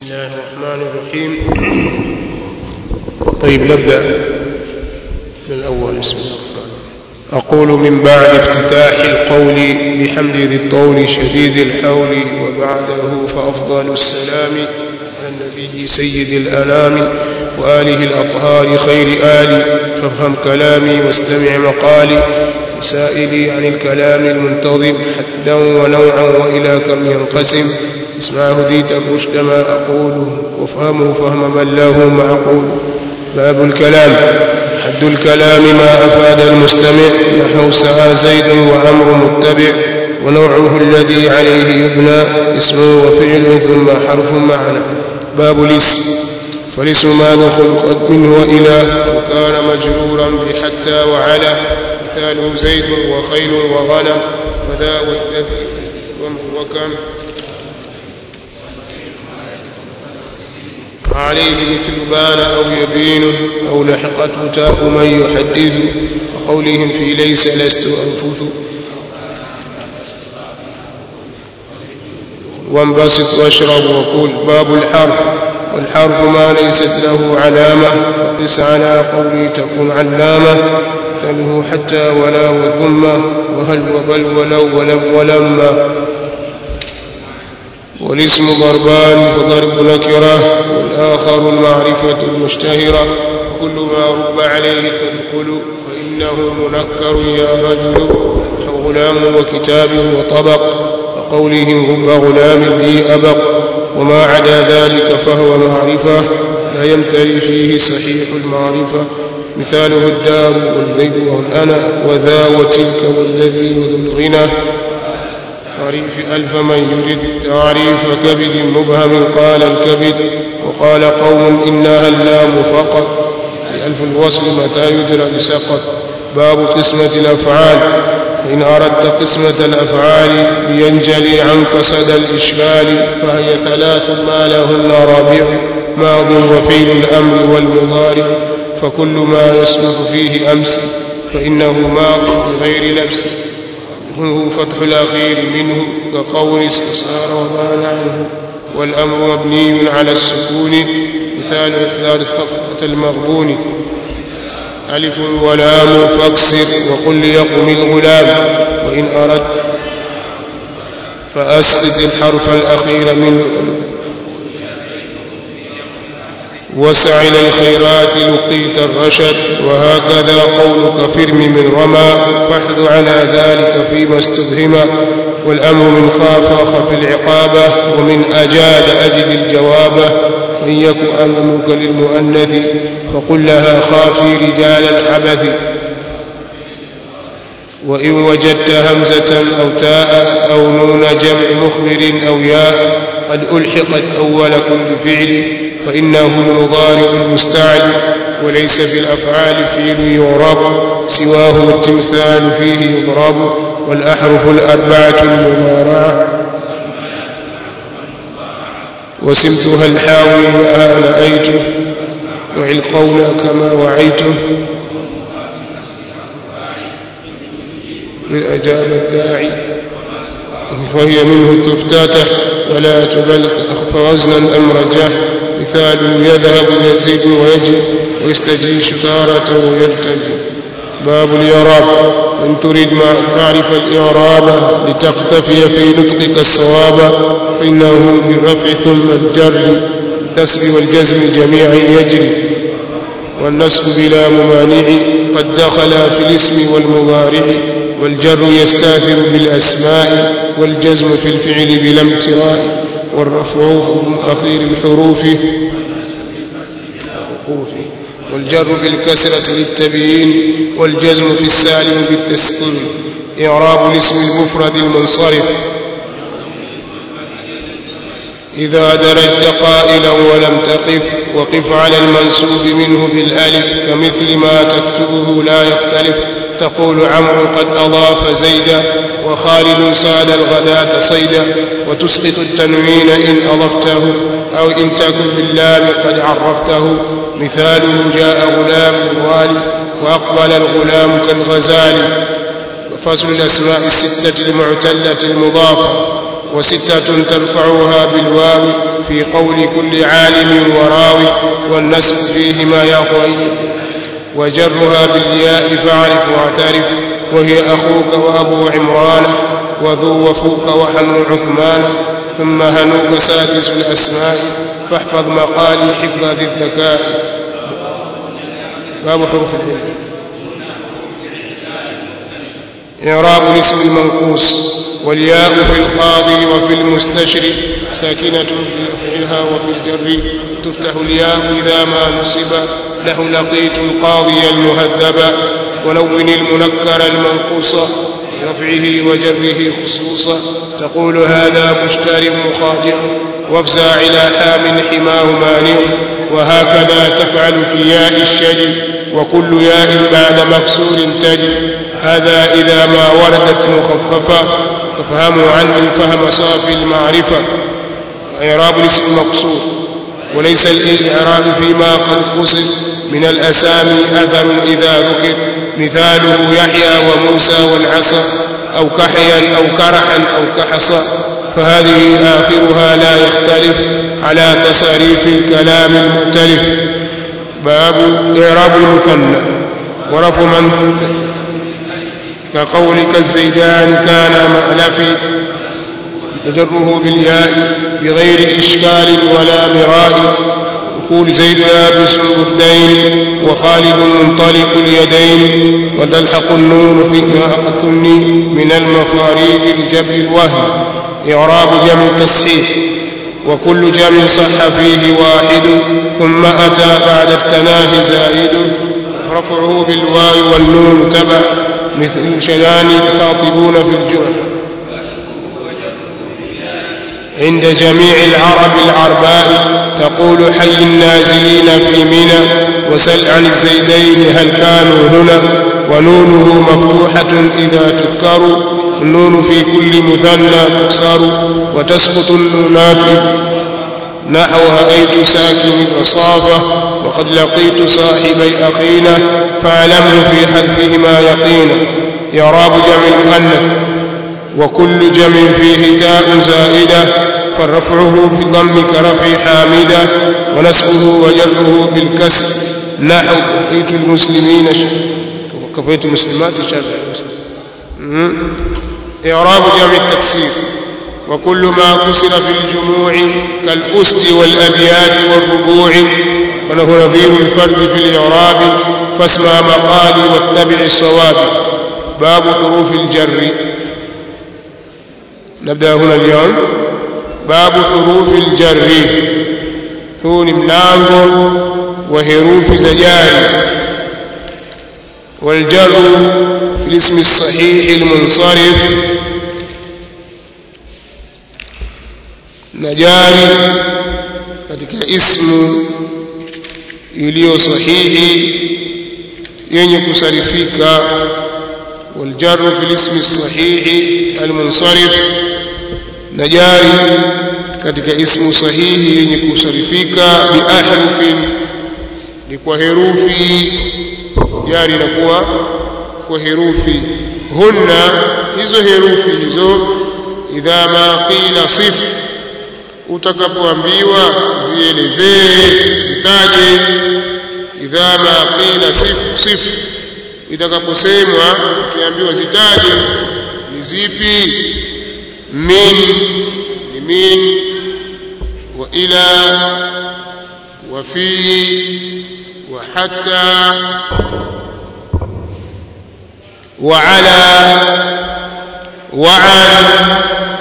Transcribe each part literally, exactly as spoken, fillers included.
بسم الله الرحمن الرحيم. طيب نبدأ من الأول. بسم الله الرحمن الرحيم. أقول من بعد افتتاح القول بحمد ذي الطول شديد الحول، وبعده فأفضل السلام على النبي سيد الأنام وآله الأطهار خير آلي. فافهم كلامي واستمع مقالي، وسائلي عن الكلام المنتظم حدا ونوعا وإلى كم ينقسم. اسمع هديت الرشد ما أقوله، وافهمه فهم من له معقول. باب الكلام. حد الكلام ما أفاد المستمع، نحو سعى زيد وعمر متبع، ونوعه الذي عليه يبنى اسم وفعل ثم حرف معنى. باب الاسم. فالاسم ما خلقت منه وإلى، وكان مجرورا بحتى وعلى، مثاله زيد وخيل وغنم، وذا والذي وكم عليه مثل بان أو يبين، أو لحقته تاء من يحدث، وقولهم في ليس لست أنفث. وانبسط واشرب وكل. باب الحرف. والحرف ما ليست له علامة، فقس على قولي تكون علامة، مثله حتى ولا وثم وهل وبل ولو ولم ولما. والاسم ضربان، فضرب نكرة، والآخر المعرفة المشتهرة، وكل ما رب عليه تدخل فإنه منكر يا رجل، نحو غلام وكتاب وطبق، وقولهم رب غلام بي أبق. وما عدا ذلك فهو معرفة، لا يمتري فيه صحيح المعرفة، مثاله الدار والذيب والأنا وذا وتلك والذي وذو الغنى. تعريف ألف من يرد تعريف كبد مبهم قال الكبد، وقال قوم إنها اللام فقط، ألف الوصل متى يدرك سقط. باب قسمة الأفعال. إن أردت قسمة الأفعال لينجلي عنك صدى الإشكال، فهي ثلاث ما لهن رابع، ماض وفعل الأمر والمضارع. فكل ما يصلح فيه أمس فإنه ماض بغير لبس، هو فتح الأخير منه كقول صار وبان عنه. والأمر مبني على السكون، مثال إحدى الخفضة المغبون. ألف ولام فاكسر، وقل ليقم الغلام. وإن أردت فأسقط الحرف الأخير منه، وسع إلى الخيرات لقيت الرشد. وهكذا قولك فرم من رمى، فاحذ على ذلك فيما استبهم. والأمر من خاف خف العقابة، ومن أجاد أجد الجواب. وإن يك أمرك للمؤنث فقل لها خافي رجال العبث. وإن وجدت همزة أو تاء أو نون جمع مخبر أو ياء قد ألحقت أول كل فعل، فإنه المضارع المستعد. وليس في الأفعال فعل يعرب، سواه التمثال فيه يضرب. والأحرف الأربعة المضارعة، وسمتها الحاوي لها نأيته، وعي القول كما وعيته. من أجاب الداعي وهي منه تفتتح، ولا تبل أخف وزنا أمرجه. مثال يذهب يزيد ويجب، ويستجيش تارة ويرتجي. باب الإعراب. إن تريد ما تعرف الإعراب لتقتفي في نطقك الصواب، فإنه بالرفع ثم الجر النسب والجزم جميعا يجري. والنسب بلا ممانع قد دخل في الاسم والمضارع، والجر يستاثر بالأسماء، والجزم في الفعل بلا امتراء. والرفع من أخير الحروف، والجر بالكسرة للتبيين، والجزم في السالم بالتسكين. إعراب الاسم المفرد المنصرف. إذا درجت قائلا ولم تقف، وقف على المنسوب منه بالألف، كمثل ما تكتبه لا يختلف. تقول عمرو قد أضاف زيدا، وخالد ساد الغداة صيدا. وتسقط التنوين إن أضفته، أو إن تكن باللام قد عرفته. مثاله جاء غلام الوالي، وأقبل الغلام كالغزال. وفصل الأسماء الستة المعتلة المضافة. وستة ترفعها بالواو في قول كل عالم وراوي والنسب فيه ما يأخذ وجرها بالياء فاعرف واعترف وهي أخوك وأبو عمران وذو وفوك وحمل عثمان ثم هنوك سادس الأسماء فاحفظ مقالي حفظ ذي الذكاء. باب حروف العلم. إعراب الاسم المنقوص والياء في القاضي وفي المستشري ساكنة في رفعها وفي الجر تفتح الياء إذا ما نصب له لقيت القاضي المهذبا ولون المنكر المنقوص برفعه وجره خصوصا تقول هذا مشتر مخادع وافزع إلى حام حماه مانع وهكذا تفعل في ياء الشجر وكل ياء بعد مكسور تجي هذا إذا ما وردت مخففة فافهموا عني فهم صافي المعرفة. إعراب الاسم المقصور وليس الإعراب فيما قد قصد من الأسامي أثر إذا ذكر مثاله يحيى وموسى والعصا أو كحيا أو كرحا أو كحصا فهذه آخرها لا يختلف على تصاريف الكلام المختلف. باب إعراب المثنى ورفع من كقولك الزيدان كان مألفي وجره بالياء بغير إشكال ولا مراء يقول زيد لابس البردين وخالد منطلق اليدين وتلحق النون في ما أثني من المفاريد لجبر الوهم. إعراب جمع التصحيح وكل جمع صح فيه واحد ثم أتى بعد التناهي زائد رفعه بالواو والنون تبع مثل شنان الخاطبون في الجمع عند جميع العرب العرباء تقول حي النازلين في منى وسل عن الزيدين هل كانوا هنا ونونه مفتوحة إذا تذكر النون في كل مثنى تكسر وتسقط النونات نحو أيت ساكن الرصافة وقد لقيت صاحبي أخينا فاعلمه في حذفهما يقينا. إعراب جمع المؤنث وكل جمع فيه تاء زائدة فرفعه في الضم كرفع حامدة ونسبه وجره بالكسر نحو كفيت المسلمين كفيت المسلمات شر. إعراب جمع التكسير وكل ما كسر في الجموع كالأسد والأبيات والربوع فله نظير الفرد في الإعراب فاسمع مقالي واتبع الصواب. باب حروف الجر. نبدأ هنا اليوم. باب حروف الجر هو ملango وحروف زجاري. والجر في الاسم الصحيح المنصرف najari katika ismu iliyo sahihi yenye kusarifika. والجر في الاسم الصحيح المنصرف najari katika ismu sahihi yenye kusarifika biahrufin ni kwa herufi jari inakuwa kwa herufi hunna hizo herufi hizo idha ma qila sif utakapoambiwa zielezee zitaje idha ma qila sif sif itakaposemwa ukiambiwa zitaje ni zipi min ni min wa ila wa fi wa hatta wa ala wa an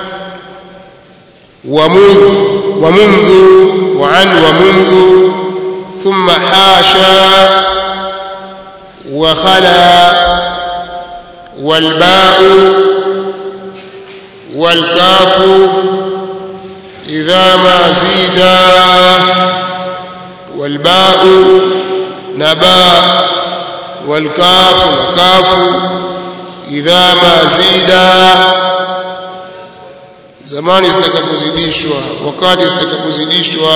ومنذ ومنذ وعن ومنذ ثم حاشا وخلا والباء والكاف إذا ما زيدا والباء نباء والكاف نكاف إذا ما زيدا zamani zitakapozidishwa wakati zitakapozidishwa.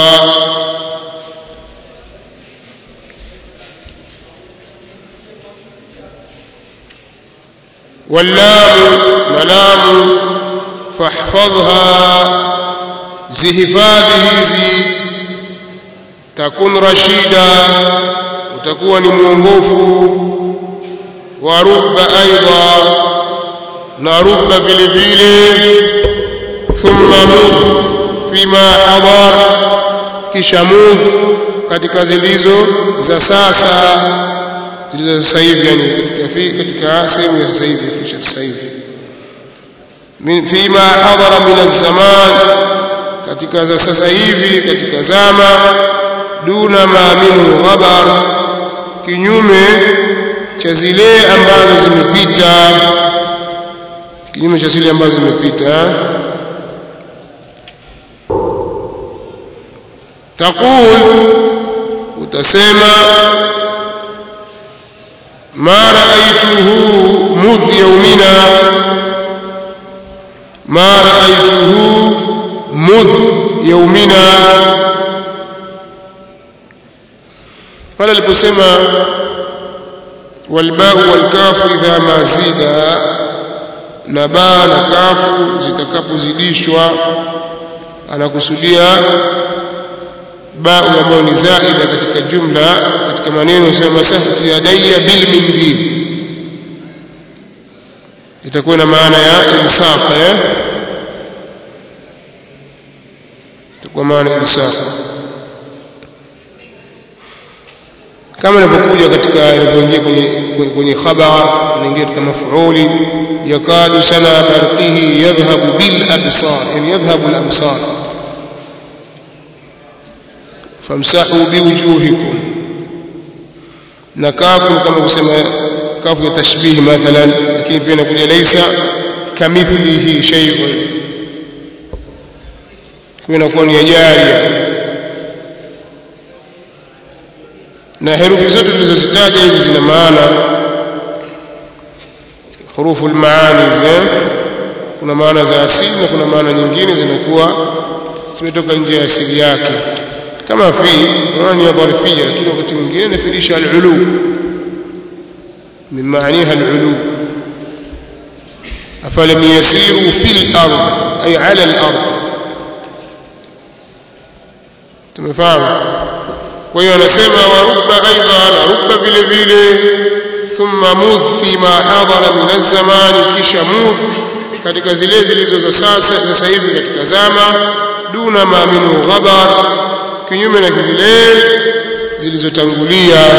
واللام ملام fahfadhha zihifadhi hizi takun rashida utakuwa ni muongofu wa rubba aidha na rubba vile vile thumma mudh fima hadar kisha mudh katika zilizo za sasa zilizo sasa hivi yani katika katika sehemu ya sasa hivi kisha sasa hivi min fima hadara min az-zaman katika za sasa hivi katika zama duna ma minhu ghabar kinyume cha zile ambazo zimepita kinyume cha zile ambazo zimepita taqul utasema ma ra'aytuhu mudh yawmina ma ra'aytuhu mudh yawmina pale aliposema walbau walkafu idha ma zida na ba na kafu zitakapozidishwa anakusudia ba ambayo ni zaida katika jumla katika maneno yanasema masahti yadayya bil mindil itakuwa na maana ya insaf eh itakuwa maana ya insaf kama inapokuja katika inapoingia kwenye kwenye khabar inaingia katika maf'uli yakadu sana barqihi yadhhabu bil absar yani yadhhabu al absar famsahu biwujuhikum na kafu kama kusema kafu ya tashbih mathalan lakini pia inakuja laysa kamithlihi shay'un kwa inakuwa ni jaria na herufi zote tulizozitaja hizi zina maana hurufu al-maani kuna maana za asili na kuna maana nyingine zinakuwa zimetoka nje ya asili yake kama fi maana ya dharfiyya lakini wakati mwingine inafirisha al-ulu min maaniha al-ulu afalam yasiru fil ard ay ala al-ard tumefahamu kwa hiyo anasema wa rubba aidha na rubba vile vile thumma mudh fima hadara min az-zaman kisha mudh katika zile zilizo za sasa sasa hivi katika zama duna ma minhu ghabar kinyume na zile zilizotangulia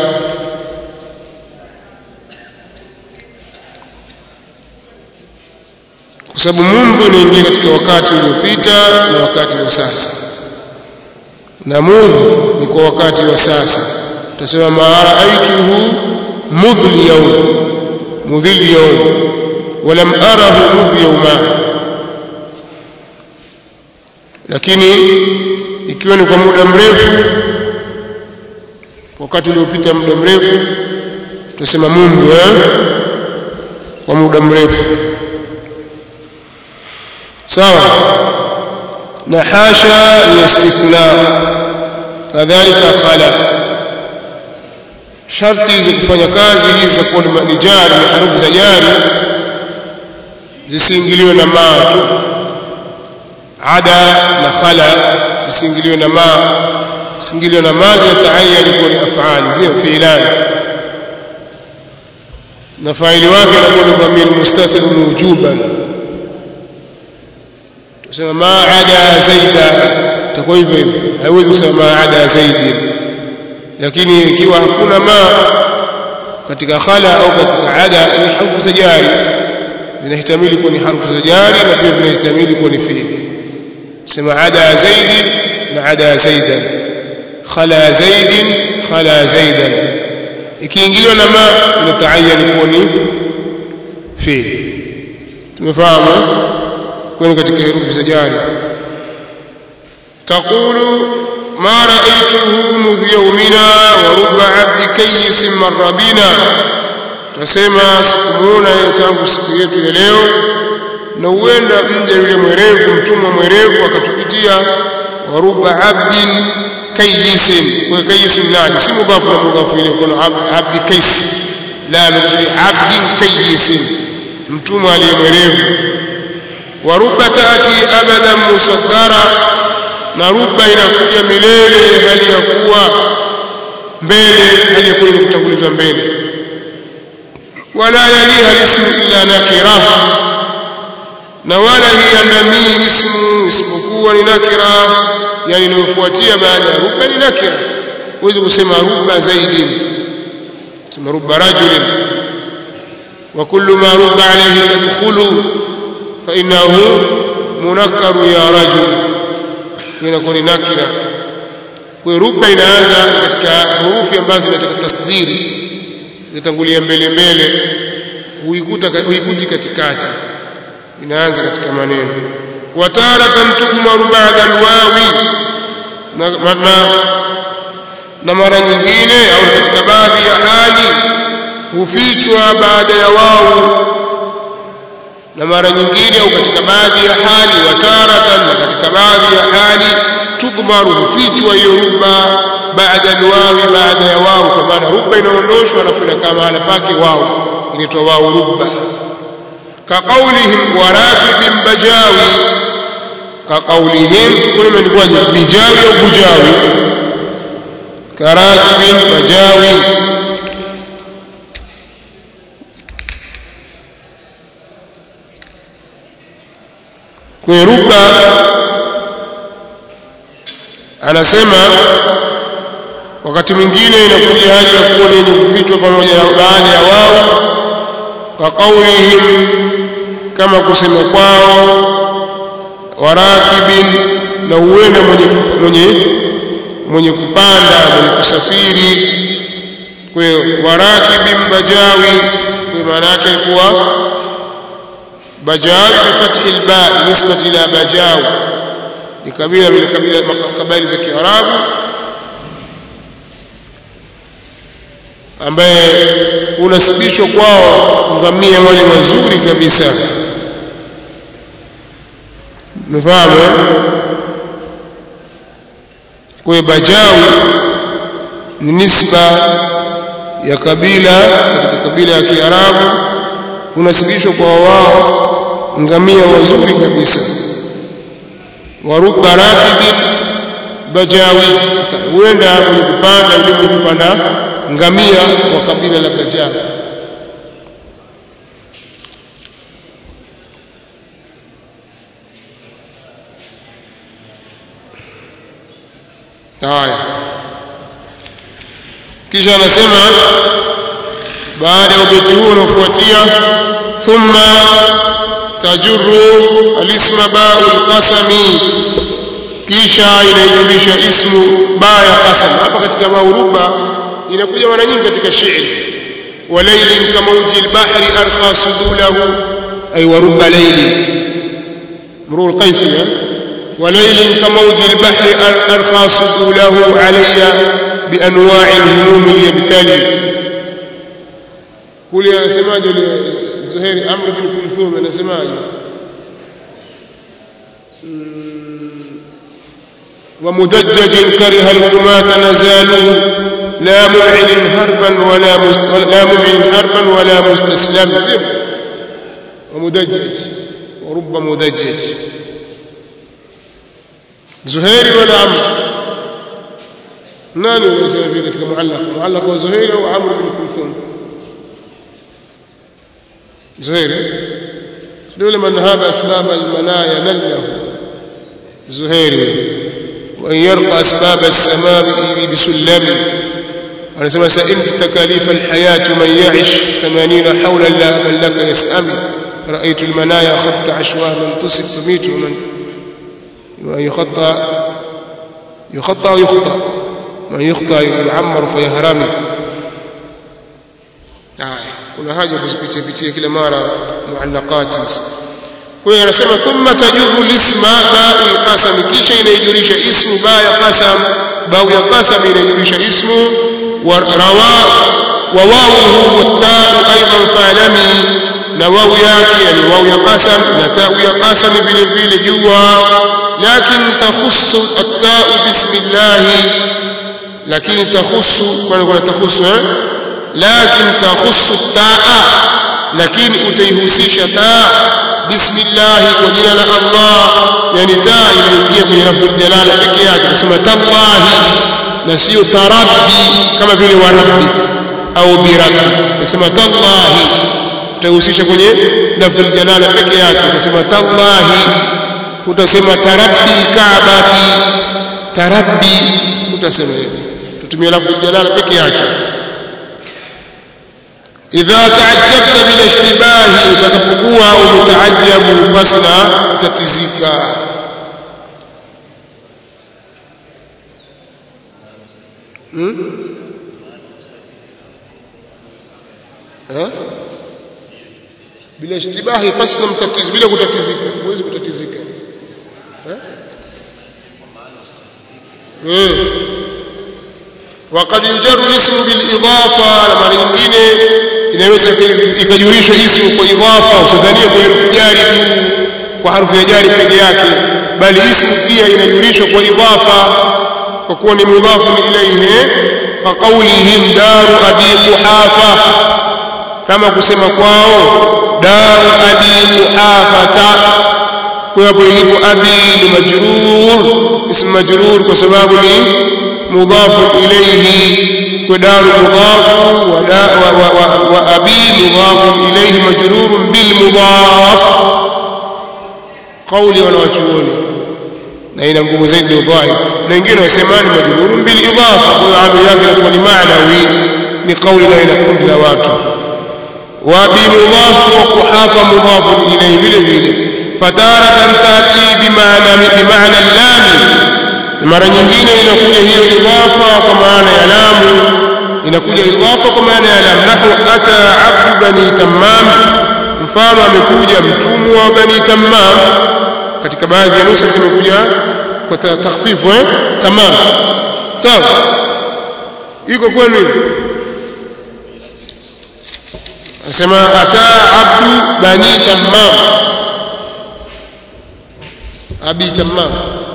kwa sababu mundu inaingia katika wakati uliopita na wakati wa sasa na mudh ni kwa wakati wa sasa tutasema ma ra'aytuhu mudh yawm mudh yawm walam arahu mudh yawma lakini ikiwa ni kwa muda mrefu wakati uliopita muda mrefu tutasema mundu eh kwa muda mrefu sawa na hasha ni istithna kadhalika khala sharti hizi kufanya kazi hizi za kuwa ni jari na harufu za jari zisiingiliwe na ma tu ada na khala zisiingiliwe na ma zisiingiliwe na ma zinataayyan kuwa ni af'ali zio fi'lan na faili wake anakuwa ni dhamir mustatir wujuban tusema ma ada zaida takuwa hivyo hivyo haiwezi kusema ma ada zaidi lakini ikiwa hakuna ma katika khala au katika ada ni harfu za jari zinahtamili kuwa ni harfu za jari na pia vinahtamili kuwa ni fi'li sema ada zaidi na ada zaidan khala zaidin khala zaidan ikiingiliwa na ma inataayyan kuwa ni fi'li tumefahamu kwani katika herufi za jari taqulu ma ra'aytuhu mudh yawmina wa rubba 'abdi kayyis marra bina tasema sikumuona tangu siku yetu ya leo na huenda mje yule mwerevu mtumwa mwerevu akatupitia wa rubba 'abdin kayyis kwa kayyis nani si mudhafu na mudhafu ile kuna 'abdi kayyis la mjui 'abdin kayyis mtumwa aliyemwerevu wa rubba taati abadan musaddara na rubba inakuja milele hali ya kuwa mbele hali ya kuwa kutangulizwa mbele wala yaliha ismu illa nakira na wala hiandamii ismu isipokuwa ni nakira yani inayofuatia baada ya rubba ni nakira huwezi kusema rubba zaidin kusema rubba rajulin wa kullu ma rubba alayhi tadkhulu fa innahu munakkaru ya rajul inakuwa ni nakira kwa rubba inaanza katika hurufi ambazo zinataka tasdiri zitangulia mbele mbele huikuta huikuti katikati inaanza katika maneno wataratan tukmaru ba'da alwawi na, na, na mara nyingine au katika baadhi ya hali hufichwa baada ya wao na mara nyingine au katika baadhi ya hali wataratan na katika baadhi ya hali tudmaru hufichwa hiyo rubba baada alwawi baada ya wao kwa maana rubba inaondoshwa alafu inakaa mahala pake wao inaitwa wao rubba كقولهم وراكب بجاوي كقولهم كل من يقول بجاوي أو بجاوي كراكب بجاوي كيربا أنا سمع wakati mwingine inakuja hali ya kuwa ni kufichwa pamoja na baada ya wao kwa kaulihim kama kusema kwao warakibin na huenda mwenye mwenye mwenye kupanda mwenye kusafiri kwa hiyo warakibin bajawi kwa maana yake kuwa bajawi bi fathi alba nisbati ila bajawi ni kabila min kabila kabila za Kiarabu ambaye unasibishwa kwao ngamia wale wazuri kabisa mfahamu kwa bajawi ni nisba ya kabila katika kabila ya Kiarabu unasibishwa kwa wao ngamia wazuri kabisa warubba rakibin bajawi huenda mwenye kupanda yule mwenye kupanda ngamia wa kabila la Bajawi haya kisha anasema baada ya ubeti huu unaofuatia thumma tajurru alisma ba'ul qasami kisha inaijulisha ismu ba ya qasam hapa katika ba'uruba inakuja mara nyingi katika shairi walailin kamauji albahri arkha sudulahu ay warubba layli murul qaisi walailin kamauji albahri arkha sudulahu alayya bianwa'i alhumum liyabtali kule anasemaje Zuhairi Amr bin Kulthum anasemaje ومدجج كره القماة نزاله لا ممعن هربا ولا لا ممعن هربا ولا مستسلم ومدجج ورب مدجج زهير ولا عمرو ناني يسمى في ذلك معلق معلق وزهير وعمرو بن كلثوم زهير لولا من هذا أسباب المنايا نله زهير وأن يرقى أسباب السماء بسلم أنا سمع سئلت تكاليف الحياة من يعش ثمانين حولا لا من لك يسأم رأيت المنايا خط عشواه من تصب تميت ومن يخطى يخطى ويخطى من يخطى يعمر فيهرمي kuna haja kuzipitia pitia kila mara muallaqati kwa hiyo anasema thumma tajuru lisma ba'u qasam kisha inaijulisha ismu ba' qasam ba'u ya qasam inaijulisha ismu wa rawa wa wawu wa ta'u aidan fa'lami na wawu yake yani wawu ya qasam na ta'u ya qasam vile vile jua lakin takhussu at-ta'u bismillah lakini takhussu kwa kuna takhussu eh lakin takhussu taa lakini utaihusisha taa bismillah kwa jina la Allah yani taa inaingia kwenye lafdhul jalala pekee yake unasema tallahi na sio tarabbi kama vile warabbi au birabbi unasema tallahi utahusisha kwenye lafdhul jalala pekee yake unasema tallahi utasema tarabbi kaabati tarabbi utasema hivi tutumia lafdhul jalala pekee yake idha ta'ajjabta bil ishtibahi utakapokuwa umetaajabu basi na utatizika hmm? eh bila ishtibahi basi na mtatiz bila kutatizika huwezi kutatizika eh eh وقد يجر الاسم بالاضافه na mara nyingine inaweza ikajurishwa ismu kwa idhafa usidhanie kwa herufi jari tu kwa harfu ya jari pekee yake bali ismu pia inajurishwa kwa idhafa kwa kuwa ni mudhafu ilayhi ka qawlihim daru abi quhafa kama kusema kwao daru abi quhafata kwa hapo ilipo abi ni majrur ismu majrur kwa sababu ni مضاف إليه ودار مضاف وأبي مضاف إليه مجرور بالمضاف قولي ونواتيوني نين نقوم زيد الظاهر ننجينا يسمان مجرور بالإضافة وعامل يقول لكم معنوي لقول لا ينكون لواتو وأبي مضاف وقحافة مضاف إليه بالبيل فتارة تأتي بمعنى, بمعنى اللام mara nyingine inakuja hiyo idhafa kwa maana ya lamu inakuja idhafa kwa maana ya lamu nahu ata abdu bani tamam mfano amekuja mtumwa wa bani tamam katika baadhi ya nusa imekuja kwa takhfifu eh tamam sawa iko kwenu nasema ata abdu bani tamam abi tamam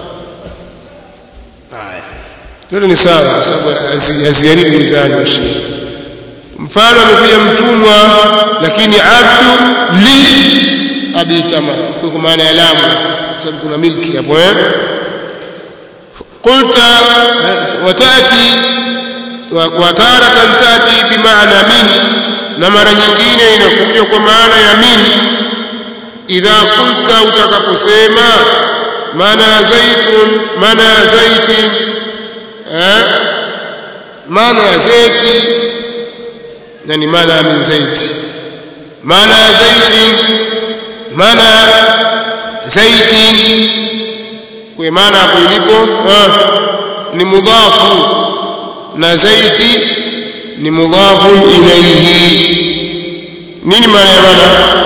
Hilo ni sawa kwa sababu haziharibu mizani wa sheria. Mfano amekuja mtumwa lakini abdu li abi tamam kwa maana ya lamu kwa sababu kuna milki hapo eh qulta watati wa taratan tati bimaana min na mara nyingine inakuja kwa maana ya min idha qulta utakaposema maana zaitun maana zaitin eh maana ya zaiti yani maana min zaiti maana ya zaiti maana zaiti kwa maana hapo ilipo ni mudhafu na zaiti ni mudhafu ilayhi nini maana ya maana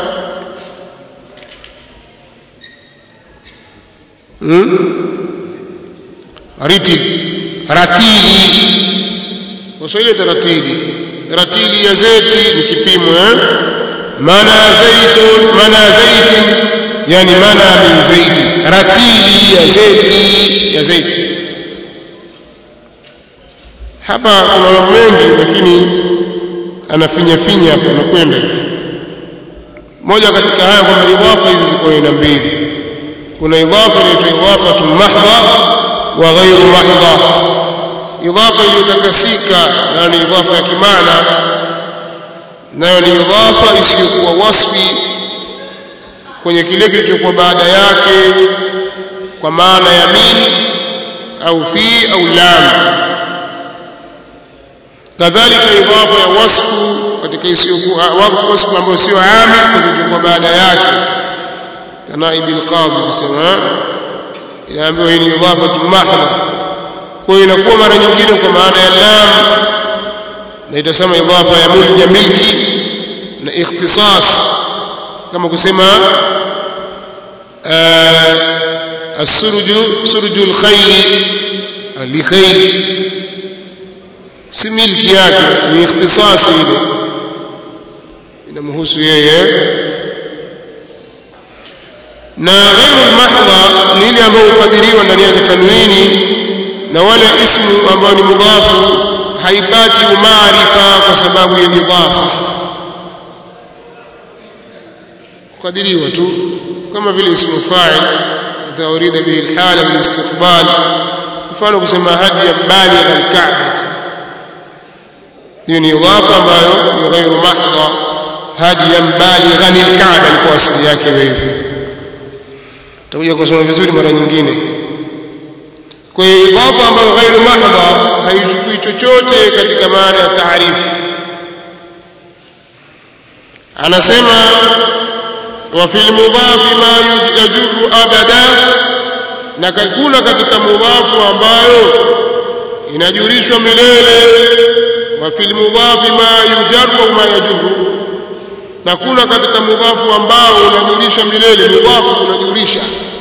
hmm ratili ratili waswahili taratili ratili ya zaiti ni kipimo eh maana zaitun maana zaiti yani maana min zaiti ratili ya zaiti ya zaiti hapa kuna mambo mengi lakini anafinya finya hapo anakwenda moja katika haya kwamba idhafa hizi ziko aina mbili kuna idhafa inaitwa idhafa mahdha wa ghairu mahdha idhafa iliyotakasika na ni idhafa ya kimaana nayo ni idhafa isiyokuwa wasfi kwenye kile kilichokuwa baada yake kwa maana ya min au fi au lam kadhalika idhafa ya wasfu katika isiyokuwa wasfu ambayo sio amil kilichokuwa baada yake kanaib alqadhi bisema inaambiwa hii ni idhafa mahdha kwa hiyo inakuwa mara nyingine kwa maana ya lam na itasema idhafa ya mulja milki na ikhtisas kama kusema as-surju surjul khayl li khayl si milki yake ni ikhtisas ile inamhusu yeye na ghairu mahdha ni ile ambayo ukadiriwa ndani ya tanwini na wala ismu ambao ni mudhafu haipati umaarifa kwa sababu ya idhafa, kukadiriwa tu kama vile ismu fa'il idha urida bihi al-hala bil istiqbal, mfano kusema hadiya baligha al-ka'bah, hiyo ni idhafa ambayo ni ghairu mahdha. hadiya baligha al-ka'bah ni kwa asili yake hivyo, tutakuja kusoma vizuri mara nyingine. Kwa hiyo idhafa ambayo ghairu mahdha haichukui chochote katika maana ya taarifu. Anasema wa fil mudhaf ma yajru abada, na kuna katika mudhafu ambayo inajurishwa milele. Wa fil mudhaf ma yujarru ma yajru, na kuna katika mudhafu ambao unajurisha milele. Mudhafu unajurisha,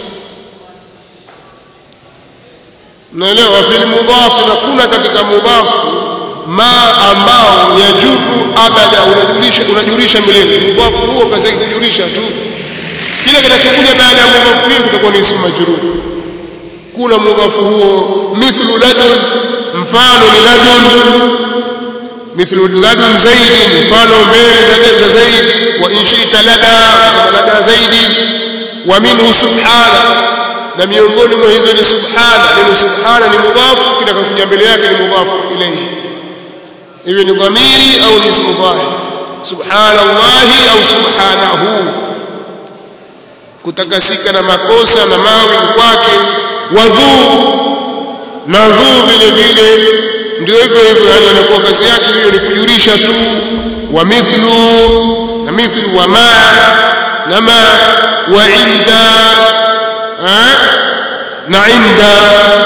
naelewa. Fil mudhaf, na kuna katika mudhafu ma ambao yajuru abada, unajurisha unajurisha milele. Mudhafu huo kazi yake kujurisha tu, kile kinachokuja baada ya mudhafu hiyo kitakuwa ni ismu majrur. Kuna mudhafu huo mithlu ladun, mfano ni ladun. Mithlu ladun zaidi, mfano mbele za zaidi. Wa in shi'ta lada, kama lada zaidi. Wa minhu subhana, na miongoni mwa hizo ni subhana. Neno subhana ni mudhafu, kitakachokuja mbele yake ni mudhafu ilayhi, iwe ni dhamiri au ni ismu dhahir. Subhanallahi au subhanahu, kutakasika na makosa na mawi kwake. Wadhu, na dhu vile vile ndio hivyo hivyo, yani inakuwa kazi yake hiyo ni kujurisha tu. Wa mithlu, na mithlu. Wa ma, na ma. Wa inda, na inda.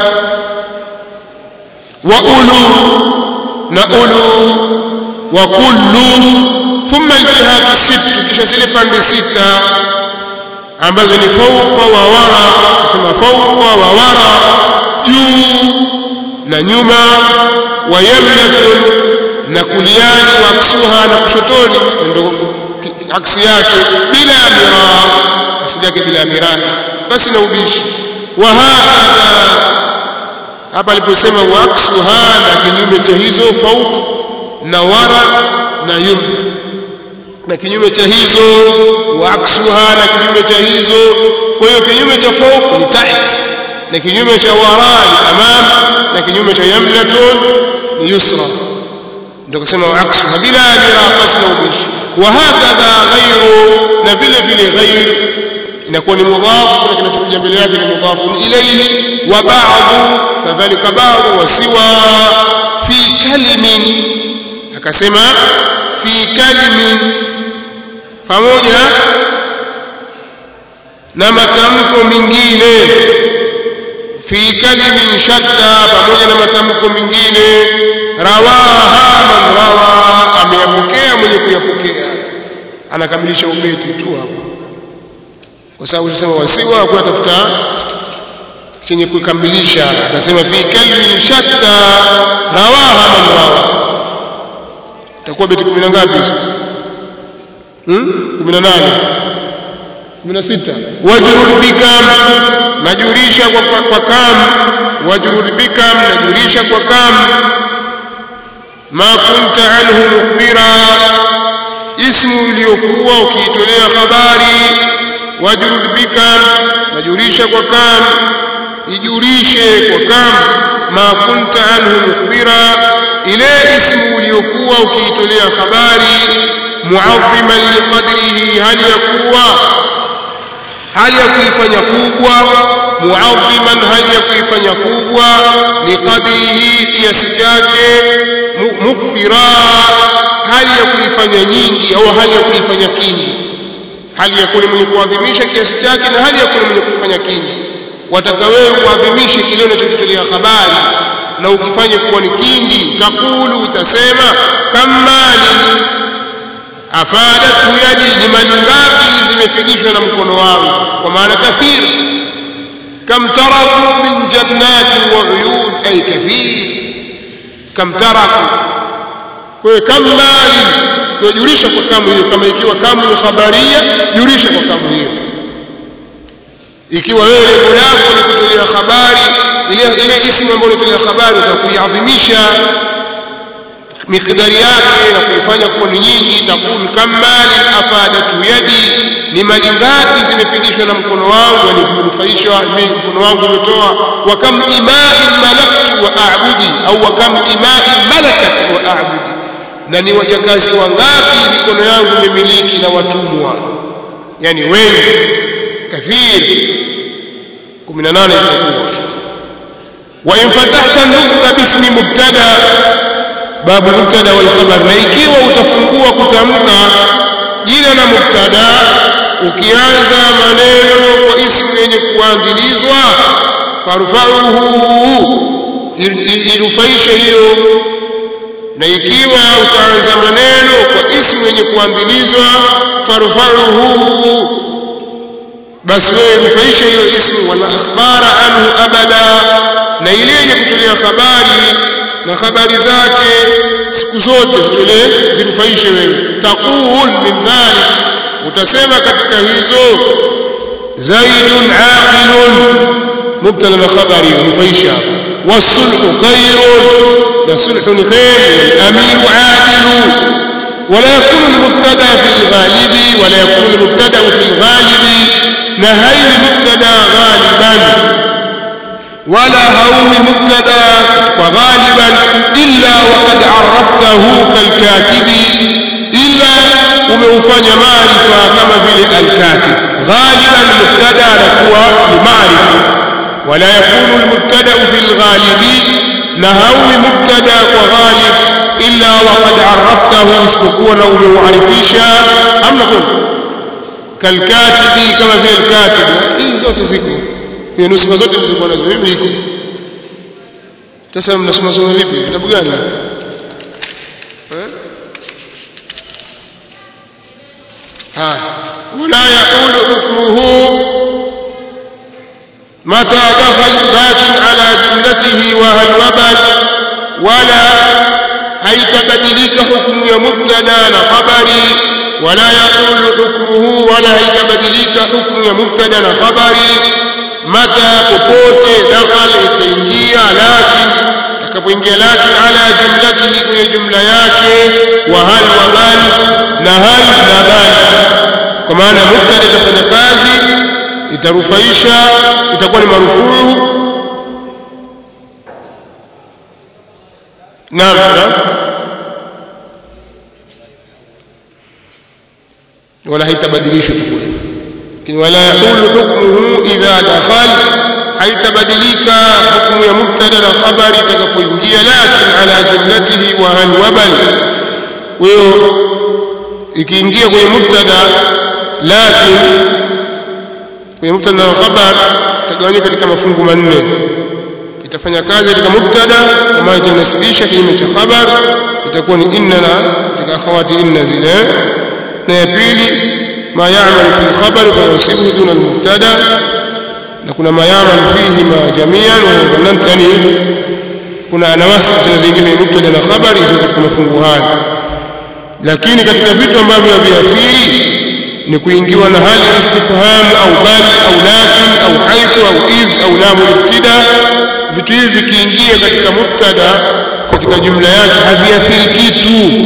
Wa ulu, na ulu. Wa kullu. Thumma aljihatu sittu, kisha zile pande sita ambazo ni fawqa wa wara. Nasema fawqa wa wara, juu na nyuma. Wa yamnatun, na kuliani. Wa aksuha, na kushotoni, ndio aksi yake. Bila mira, asili yake bila mira, basi na ubishi. Wa hakadha, hapa aliposema wa aksuha, na kinyume cha hizo fawqa na wara na yumna, na kinyume cha hizo. Wa aksuha, na kinyume cha hizo. Kwa hiyo kinyume cha fawqa ni taht, na kinyume cha wara ni amam, na kinyume cha yamnatun ni yusra. Ndio kusema wa aksuha bila miraqas na ubishi. Wa hakadha ghayru, na vile vile ghayr inakuwa ni mudhaf, na kinachokuja mbele yake ni mudhafun ilayhi. Wa ba'd, kadhalika ba'd. Wa siwa, fi kalimin, akasema fi kalimin, pamoja na matamko mengine. Fi kalimin shatta, pamoja na matamko mengine. Rawaha man rawa, ameyapokea mwenye kuyapokea. Anakamilisha ubeti tu hapo, kwa sababu tunasema wasiwa hakuna tafuta chenye kukamilisha. Akasema fi kalimin shatta rawaha man rawa, itakuwa beti kumi na ngapi hizo? hmm kumi na nane, kumi na sita. Wajrud bikam, najurisha kwa, kwa kam. Wajrud bikam, najurisha kwa kam. Ma kunta anhu mukhbira, ismu iliyokuwa ukiitolea habari. Wajrud bikam, najurisha kwa kam, ijurishe kwa kam. Ma kunta anhu mukhbira, ile ismu iliyokuwa ukiitolea habari. Mu'azziman liqadrihi, hali ya kuwa hali ya kuifanya kubwa. Mu'azziman, hali ya kuifanya kubwa. Liqadrihi, kiasi chake. Mukthira, hali ya kuifanya nyingi au hali ya kuifanya kingi. Hali ya kuwa mwenye kuadhimisha kiasi chake na hali ya kuwa mwenye kufanya kingi. Wataka wewe kuadhimisha kile unachokitolea habari na ukifanye kuwa ni kingi. Takulu, utasema kamali afadatu yadi, ni mali ngapi zimefidishwa na mkono wangu, kwa maana kathir. Kam taraku min jannatin wa uyun, ay kathir. Kam taraku, kwa kam mali, kujulisha kwa kamu hiyo. Kama ikiwa kamu ni khabaria, julisha kwa kamu hiyo. Ikiwa wewe lengo lako ni kutolea habari, ile ile ismu ambayo unatolea habari utakuiadhimisha. miqdari yake na kuifanya kuwa ni nyingi, takul kamali afadatu yadi, ni mali ngapi zimefidishwa na mkono wangu, yani zimenufaishwa mimi, mkono wangu umetoa. Wa kam ima'in malaktu wa a'budi, au wa kam ima'in malakat wa a'budi, na ni wajakazi wangapi mikono yangu imemiliki na watumwa, yani wengi, kathiri, kumi na nane zitakuwa. Wa in fatahta nukta bismi mubtada, babu mubtada wal khabar, na ikiwa utafungua kutamka jina na mubtada ukianza maneno kwa ismu yenye kuandilizwa, farfa'uhu, irufaisha hiyo. Na ikiwa utaanza maneno kwa ismu yenye kuandilizwa, farfa'uhu, basi wewe rufaisha hiyo ismu. Wala akhbara anhu abada, na ile yenye kutolea habari na habari zake siku zote zitolee, zirufaishe wewe. Taqul min dhalik, utasema katika hizo, zaidun aqilun, mubtada na khabari rufaisha. Wasulhu khairun, na sulhu ni khair. Amiru adilu. ولا يكون المبتدا في الغالب ولا يكون المبتدا في الغالب نهي المبتدا غالبا ولا هو مبتدا وغالبا إلا وقد عرفته كالكاتب، إلا ومفanya معرفة كما في الكاتب. غالبا المبتدا نكوى بمعرفة. ولا يكون المبتدا في الغالب نهو مبتدا وغالب إلا وقد عرفته اسبقوا لو معرفيشا أم نقول كالكاتب كما في الكاتب. إيه zote ziko hiyo, nusura zote zilikuwa nazo mimi iko. Sasa mnasoma soma vipi? Kitabu gani? Eh? Ha, wala yaqulu hukmuhu mata dakhal lakin ala jumlatihi wa hal wabal, wala haitabadilika hukumu ya mubtada na khabari. Wala yaqulu hukmuhu, wala haitabadilika hukumu ya mubtada na khabari. Mata, popote, dakhal, itaingia, lakin, takapoingia lakin ala jumlatihi, kwenye jumla yake, wa hal wa bal, na hal na bal, kwa maana mubtada itafanya kazi, itarufaisha, itakuwa ni marufuu. Naam, naam. Wala haitabadilishwa kule. Lakini wala yahulu hukmuhu idha dakhal, haitabadilika hukumu ya mubtada na khabari itakapoingia, lakin ala jumlatihi wa hal wabal. Hiyo ikiingia kwenye mubtada, lakin kwenye mubtada na khabar itagawanyika katika mafungu manne. Itafanya kazi katika mubtada kama itanasibisha kinyume cha khabar, itakuwa ni inna na katika akhawati inna zile. Na ya pili, ma ya'mal fi al-khabar fa yusibu duna al-mubtada, na kuna ma ya'mal fihi ma jami'an wa dhanant, yani kuna anawasi zinazoingia kwenye mubtada na khabari hizo katika mafungu haya. Lakini katika vitu ambavyo haviathiri ni kuingiwa na hali istifham au bali au lakin au haithu au idh au lam al-ibtida. Vitu hivi vikiingia katika mubtada katika jumla yake haviathiri kitu.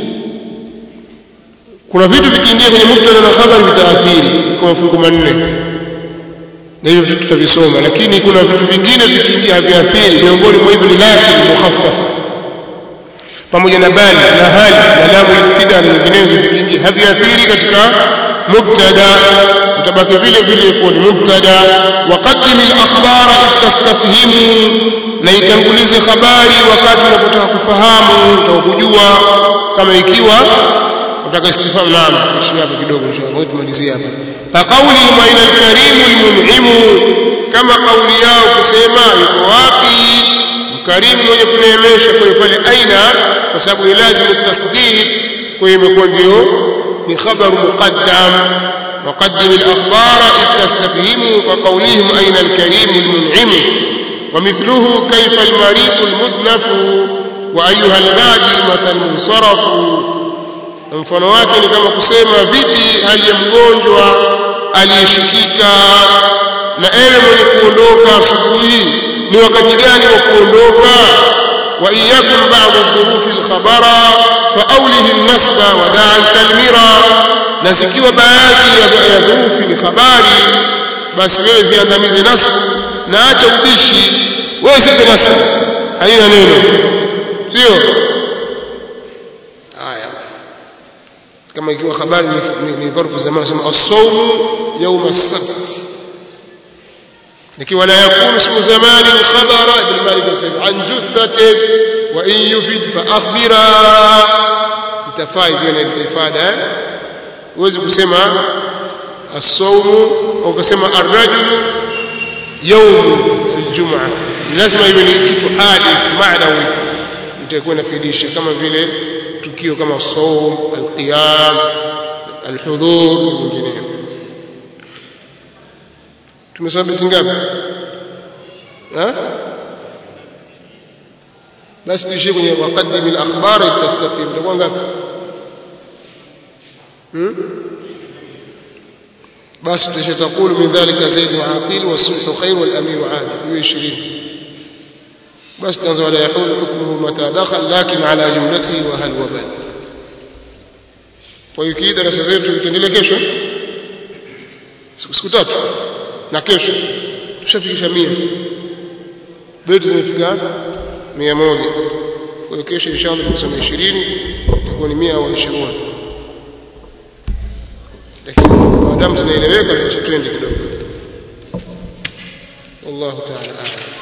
Kuna vitu vikiingia kwenye mubtada na khabari vitaathiri kwa mafungu manne, na hivyo vitu tutavisoma. Lakini kuna vitu vingine vikiingia haviathiri, miongoni mwa hivyo ni lakin mukhaffafa pamoja na bali na hali na lam al-ibtida na nyinginezo, vikiingia haviathiri katika mubtada, utabaki vile vile kwa mubtada. Waqaddim al-akhbara tastafhimu, na itangulize habari wakati unapotaka kufahamu, utakujua. Kama ikiwa utaka istifhamu, naam, tushia hapa kidogo inshallah, tumalizie hapa. Faqawli al-mu'min al-karim al-mun'im, kama kauli yao kusema yuko wapi mkarimu mwenye kuneemesha. Kwa hiyo pale aina, kwa sababu ni lazima tasdid, kwa hiyo imekuwa ndio ni khabar muqaddam. وقدم الأخبار إذ تستفهموا فقولهم أين الكريم المنعم. ومثله كيف المريض المدنف وأيها الغادي متى المنصرف. mfano wake ni kama kusema vipi hali ya mgonjwa aliyeshikika, na ewe mwenye kuondoka asubuhi, ni wakati gani wa kuondoka? وإن يكن بعض الظروف الخبرا فأوله النسب وداعا كالمرا نسكيوا baadhi ya dhurufi ni habari basi wewe ziandamize nasb na acha ubishi wewe zipe nasb haina neno sio haya kama ikiwa habari ni dhurfu zamani sema as-sawm yawm as-sabt ikiwa la yakunu ismu zamani khabara ibn Malik sayf an juthatin wa in yufid fa akhbira itafai bila ifada uweze kusema as-sawm au kusema ar-rajul yawm al-jum'a lazima iwe ni kitu hali maanawi itakuwa inafidisha kama vile tukio kama sawm al-qiyam al-hudhur nyingine tumesoma beti ngapi ha basi tuishie kwenye waqaddim al-akhbar tastafid itakuwa ngapi hmm بس تقول من ذلك زيد وعقيل والصلح خير والأمير عادل عشرين بس تنزل ولا يحول حكمه متى دخل لكن على جملته وهل وبل ويكيد درasa zetu tutaendelea kesho siku tatu na kesho tushafikisha mia bado zimefika mia moja kwa hiyo kesho inshallah tusome ishirini itakuwa ni mia au ishirini lakini maadamu zinaeleweka tuache twende kidogo wallahu ta'ala